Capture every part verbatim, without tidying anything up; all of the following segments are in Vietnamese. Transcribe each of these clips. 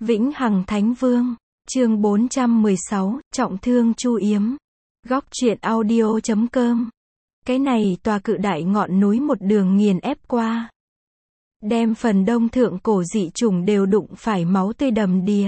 Vĩnh Hằng Thánh Vương, chương bốn trăm mười sáu, trọng thương Chu Yếm. Góc truyện audio chấm com. Cái này tòa cự đại ngọn núi một đường nghiền ép qua. Đem phần đông thượng cổ dị chủng đều đụng phải máu tươi đầm đìa.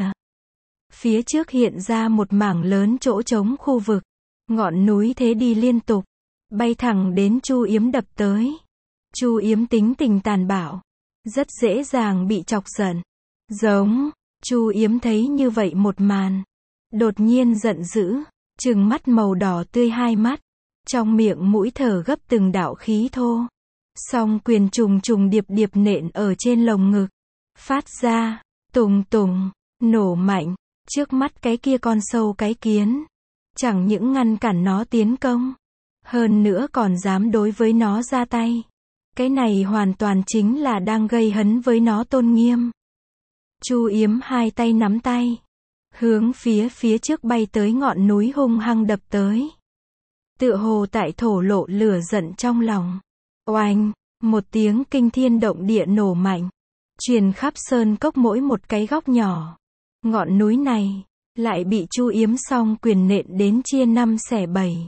Phía trước hiện ra một mảng lớn chỗ trống khu vực. Ngọn núi thế đi liên tục, bay thẳng đến Chu Yếm đập tới. Chu Yếm tính tình tàn bạo, rất dễ dàng bị chọc giận. Giống, Chu Yếm thấy như vậy một màn, đột nhiên giận dữ, trừng mắt màu đỏ tươi hai mắt, trong miệng mũi thở gấp từng đạo khí thô. Song quyền trùng trùng điệp điệp nện ở trên lồng ngực, phát ra, tùng tùng, nổ mạnh, trước mắt cái kia con sâu cái kiến. Chẳng những ngăn cản nó tiến công, hơn nữa còn dám đối với nó ra tay. Cái này hoàn toàn chính là đang gây hấn với nó tôn nghiêm. Chu Yếm hai tay nắm tay, hướng phía phía trước bay tới ngọn núi hung hăng đập tới. Tựa hồ tại thổ lộ lửa giận trong lòng. Oanh, một tiếng kinh thiên động địa nổ mạnh, truyền khắp sơn cốc mỗi một cái góc nhỏ. Ngọn núi này lại bị Chu Yếm song quyền nện đến chia năm xẻ bảy.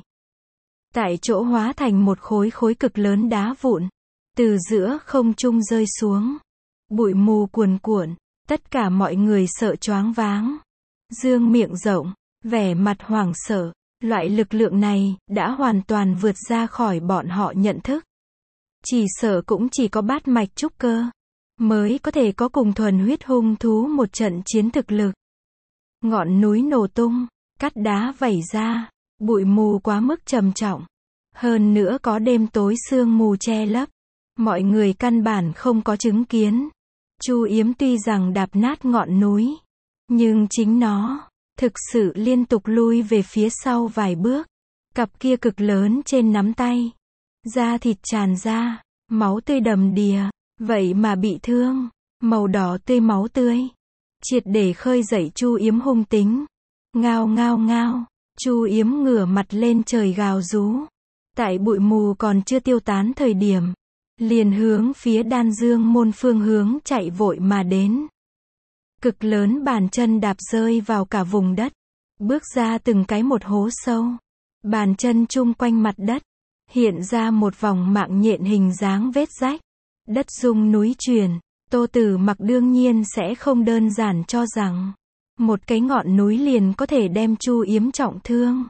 Tại chỗ hóa thành một khối khối cực lớn đá vụn, từ giữa không trung rơi xuống. Bụi mù cuồn cuộn, tất cả mọi người sợ choáng váng. Dương miệng rộng, vẻ mặt hoảng sợ, loại lực lượng này đã hoàn toàn vượt ra khỏi bọn họ nhận thức. Chỉ sợ cũng chỉ có bát mạch trúc cơ mới có thể có cùng thuần huyết hung thú một trận chiến thực lực. Ngọn núi nổ tung, cát đá vẩy ra, bụi mù quá mức trầm trọng. Hơn nữa có đêm tối sương mù che lấp, mọi người căn bản không có chứng kiến. Chu Yếm tuy rằng đạp nát ngọn núi, nhưng chính nó thực sự liên tục lui về phía sau vài bước. Cặp kia cực lớn trên nắm tay, da thịt tràn ra, máu tươi đầm đìa, vậy mà bị thương, màu đỏ tươi máu tươi, triệt để khơi dậy Chu Yếm hung tính. Ngao ngao ngao, Chu Yếm ngửa mặt lên trời gào rú. Tại bụi mù còn chưa tiêu tán thời điểm, liền hướng phía Đan Dương môn phương hướng chạy vội mà đến. Cực lớn bàn chân đạp rơi vào cả vùng đất, bước ra từng cái một hố sâu. Bàn chân chung quanh mặt đất, hiện ra một vòng mạng nhện hình dáng vết rách. Đất rung núi chuyển, Tô Tử Mặc đương nhiên sẽ không đơn giản cho rằng một cái ngọn núi liền có thể đem Chu Yếm trọng thương.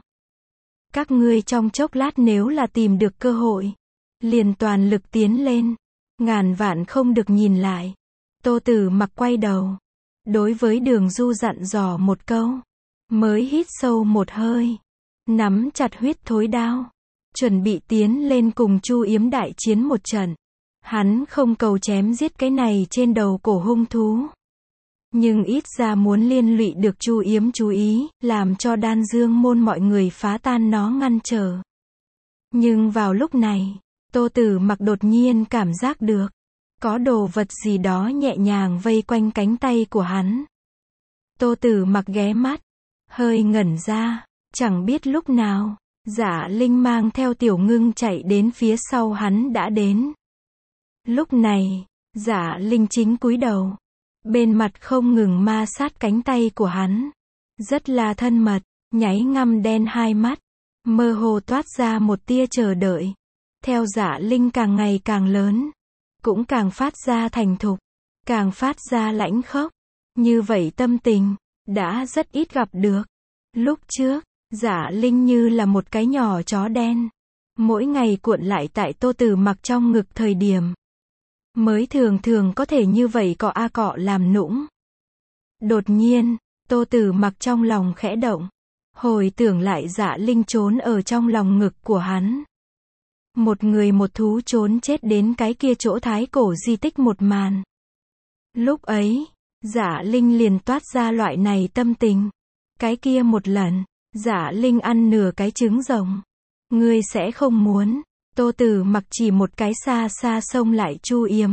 Các ngươi trong chốc lát nếu là tìm được cơ hội, liền toàn lực tiến lên, ngàn vạn không được nhìn lại. Tô Tử Mặc quay đầu, đối với Đường Du dặn dò một câu, mới hít sâu một hơi, nắm chặt huyết thối đao, chuẩn bị tiến lên cùng Chu Yếm đại chiến một trận. Hắn không cầu chém giết cái này trên đầu cổ hung thú, nhưng ít ra muốn liên lụy được Chu Yếm chú ý, làm cho Đan Dương môn mọi người phá tan nó ngăn trở. Nhưng vào lúc này, Tô Tử Mặc đột nhiên cảm giác được, có đồ vật gì đó nhẹ nhàng vây quanh cánh tay của hắn. Tô Tử Mặc ghé mắt, hơi ngẩn ra, chẳng biết lúc nào, Dạ Linh mang theo Tiểu Ngưng chạy đến phía sau hắn đã đến. Lúc này, Dạ Linh chính cúi đầu, bên mặt không ngừng ma sát cánh tay của hắn, rất là thân mật, nháy ngăm đen hai mắt, mơ hồ toát ra một tia chờ đợi. Theo Dạ Linh càng ngày càng lớn, cũng càng phát ra thành thục, càng phát ra lãnh khốc. Như vậy tâm tình, đã rất ít gặp được. Lúc trước, Dạ Linh như là một cái nhỏ chó đen, mỗi ngày cuộn lại tại Tô Tử Mặc trong ngực thời điểm, mới thường thường có thể như vậy cọ a cọ làm nũng. Đột nhiên, Tô Tử Mặc trong lòng khẽ động, hồi tưởng lại Dạ Linh trốn ở trong lòng ngực của hắn. Một người một thú trốn chết đến cái kia chỗ thái cổ di tích một màn. Lúc ấy, Dạ Linh liền toát ra loại này tâm tình. Cái kia một lần, Dạ Linh ăn nửa cái trứng rồng. Ngươi sẽ không muốn. Tô Tử Mặc chỉ một cái xa xa xông lại Chu Yếm.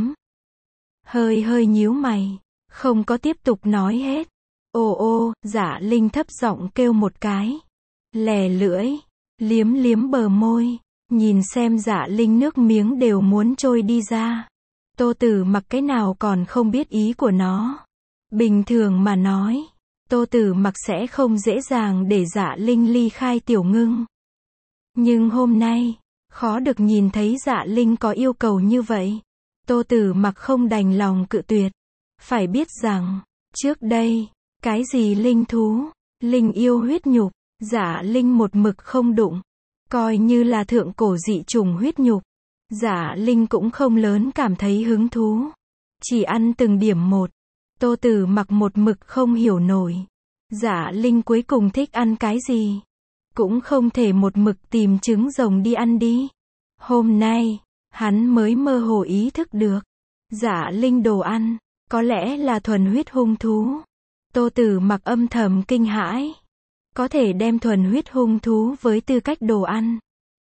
Hơi hơi nhíu mày, không có tiếp tục nói hết. Ô ô, Dạ Linh thấp giọng kêu một cái. Lè lưỡi, liếm liếm bờ môi, nhìn xem Dạ Linh nước miếng đều muốn trôi đi ra. Tô Tử Mặc cái nào còn không biết ý của nó. Bình thường mà nói, Tô Tử Mặc sẽ không dễ dàng để Dạ Linh ly khai Tiểu Ngưng. Nhưng hôm nay, khó được nhìn thấy Dạ Linh có yêu cầu như vậy. Tô Tử Mặc không đành lòng cự tuyệt. Phải biết rằng, trước đây, cái gì linh thú, linh yêu huyết nhục, Dạ Linh một mực không đụng. Coi như là thượng cổ dị trùng huyết nhục, Dạ Linh cũng không lớn cảm thấy hứng thú. Chỉ ăn từng điểm một. Tô Tử Mặc một mực không hiểu nổi. Dạ Linh cuối cùng thích ăn cái gì? Cũng không thể một mực tìm trứng rồng đi ăn đi. Hôm nay, hắn mới mơ hồ ý thức được. Dạ Linh đồ ăn, có lẽ là thuần huyết hung thú. Tô Tử Mặc âm thầm kinh hãi. Có thể đem thuần huyết hung thú với tư cách đồ ăn.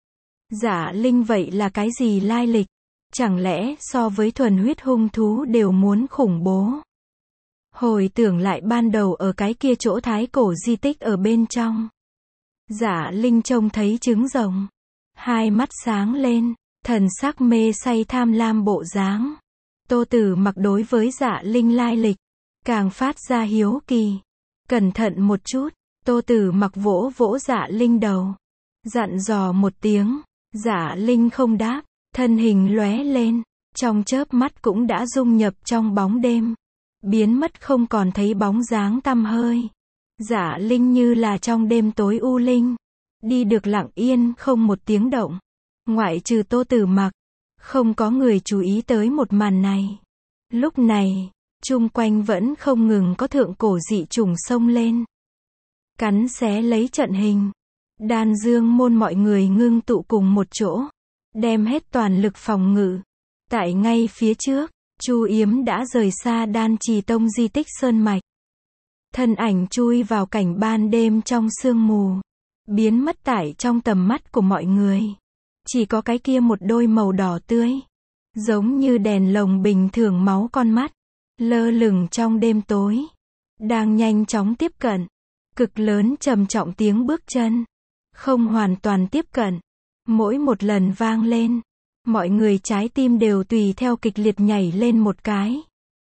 Dạ Linh vậy là cái gì lai lịch? Chẳng lẽ so với thuần huyết hung thú đều muốn khủng bố? Hồi tưởng lại ban đầu ở cái kia chỗ thái cổ di tích ở bên trong. Dạ Linh trông thấy trứng rồng. Hai mắt sáng lên, thần sắc mê say tham lam bộ dáng. Tô Tử Mặc đối với Dạ Linh lai lịch, càng phát ra hiếu kỳ. Cẩn thận một chút, Tô Tử Mặc vỗ vỗ Dạ Linh đầu. Dặn dò một tiếng, Dạ Linh không đáp, thân hình lóe lên, trong chớp mắt cũng đã dung nhập trong bóng đêm. Biến mất không còn thấy bóng dáng tăm hơi. Dạ Linh như là trong đêm tối u linh. Đi được lặng yên không một tiếng động. Ngoại trừ Tô Tử Mặc, không có người chú ý tới một màn này. Lúc này, chung quanh vẫn không ngừng có thượng cổ dị trùng xông lên. Cắn xé lấy trận hình. Đan Dương môn mọi người ngưng tụ cùng một chỗ. Đem hết toàn lực phòng ngự. Tại ngay phía trước, Chu Yếm đã rời xa Đan Trì Tông di tích sơn mạch. Thân ảnh chui vào cảnh ban đêm trong sương mù. Biến mất tại trong tầm mắt của mọi người. Chỉ có cái kia một đôi màu đỏ tươi. Giống như đèn lồng bình thường máu con mắt. Lơ lửng trong đêm tối. Đang nhanh chóng tiếp cận. Cực lớn trầm trọng tiếng bước chân. Không hoàn toàn tiếp cận. Mỗi một lần vang lên. Mọi người trái tim đều tùy theo kịch liệt nhảy lên một cái.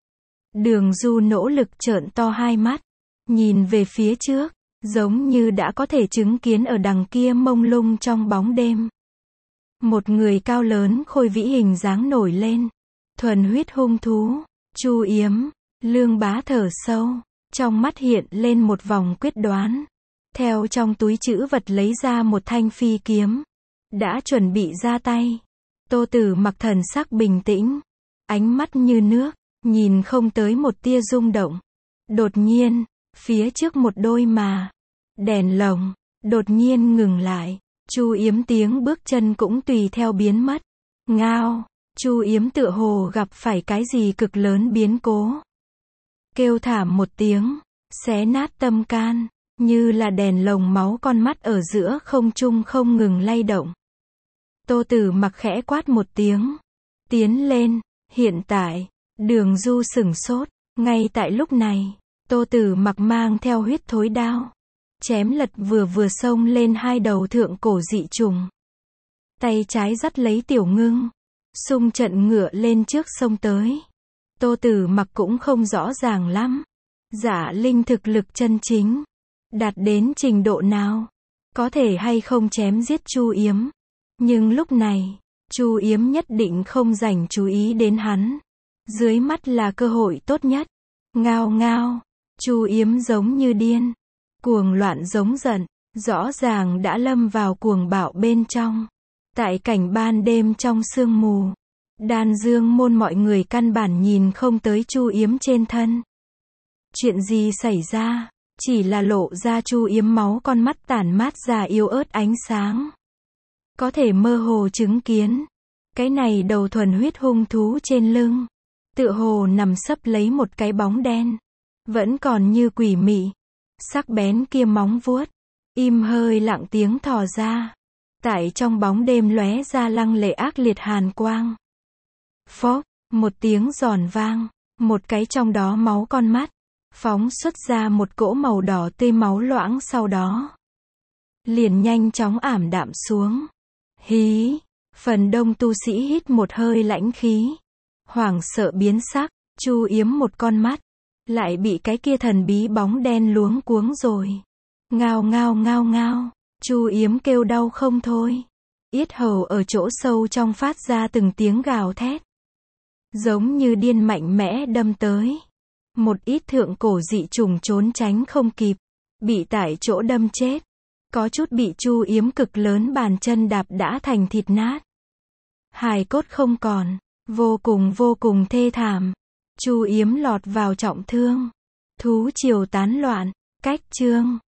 Đường Du nỗ lực trợn to hai mắt. Nhìn về phía trước. Giống như đã có thể chứng kiến ở đằng kia mông lung trong bóng đêm. Một người cao lớn khôi vĩ hình dáng nổi lên. Thuần huyết hung thú. Chu Yếm. Lương Bá thở sâu. Trong mắt hiện lên một vòng quyết đoán. Theo trong túi trữ vật lấy ra một thanh phi kiếm. Đã chuẩn bị ra tay. Tô Tử Mặc thần sắc bình tĩnh. Ánh mắt như nước. Nhìn không tới một tia rung động. Đột nhiên, phía trước một đôi mà. Đèn lồng. Đột nhiên ngừng lại. Chu Yếm tiếng bước chân cũng tùy theo biến mất. Ngao. Chu Yếm tựa hồ gặp phải cái gì cực lớn biến cố. Kêu thảm một tiếng. Xé nát tâm can. Như là đèn lồng máu con mắt ở giữa không trung không ngừng lay động. Tô Tử Mặc khẽ quát một tiếng. Tiến lên. Hiện tại, Đường Du sửng sốt. Ngay tại lúc này, Tô Tử Mặc mang theo huyết thối đao. Chém lật vừa vừa xông lên hai đầu thượng cổ dị trùng. Tay trái dắt lấy Tiểu Ngưng. Xung trận ngựa lên trước sông tới. Tô Tử Mặc cũng không rõ ràng lắm. Dạ Linh thực lực chân chính. Đạt đến trình độ nào? Có thể hay không chém giết Chu Yếm? Nhưng lúc này, Chu Yếm nhất định không dành chú ý đến hắn. Dưới mắt là cơ hội tốt nhất. Ngao ngao. Chu Yếm giống như điên. Cuồng loạn giống giận. Rõ ràng đã lâm vào cuồng bạo bên trong. Tại cảnh ban đêm trong sương mù. Đan Dương môn mọi người căn bản nhìn không tới Chu Yếm trên thân. Chuyện gì xảy ra? Chỉ là lộ ra Chu Yếm máu con mắt tản mát ra yếu ớt ánh sáng. Có thể mơ hồ chứng kiến. Cái này đầu thuần huyết hung thú trên lưng. Tựa hồ nằm sấp lấy một cái bóng đen. Vẫn còn như quỷ mị. Sắc bén kia móng vuốt. Im hơi lặng tiếng thò ra. Tại trong bóng đêm lóe ra lăng lệ ác liệt hàn quang. Phốc, một tiếng giòn vang. Một cái trong đó máu con mắt. Phóng xuất ra một cỗ màu đỏ tươi máu loãng sau đó. Liền nhanh chóng ảm đạm xuống. Hí, phần đông tu sĩ hít một hơi lãnh khí. Hoảng sợ biến sắc, Chu Yếm một con mắt. Lại bị cái kia thần bí bóng đen luống cuống rồi. Ngao ngao ngao ngao. Chu Yếm kêu đau không thôi. Yết hầu ở chỗ sâu trong phát ra từng tiếng gào thét. Giống như điên mạnh mẽ đâm tới. Một ít thượng cổ dị trùng trốn tránh không kịp. Bị tại chỗ đâm chết. Có chút bị Chu Yếm cực lớn bàn chân đạp đã thành thịt nát. Hài cốt không còn. Vô cùng vô cùng thê thảm. Chu Yếm lọt vào trọng thương. Thú triều tán loạn. Cách chương.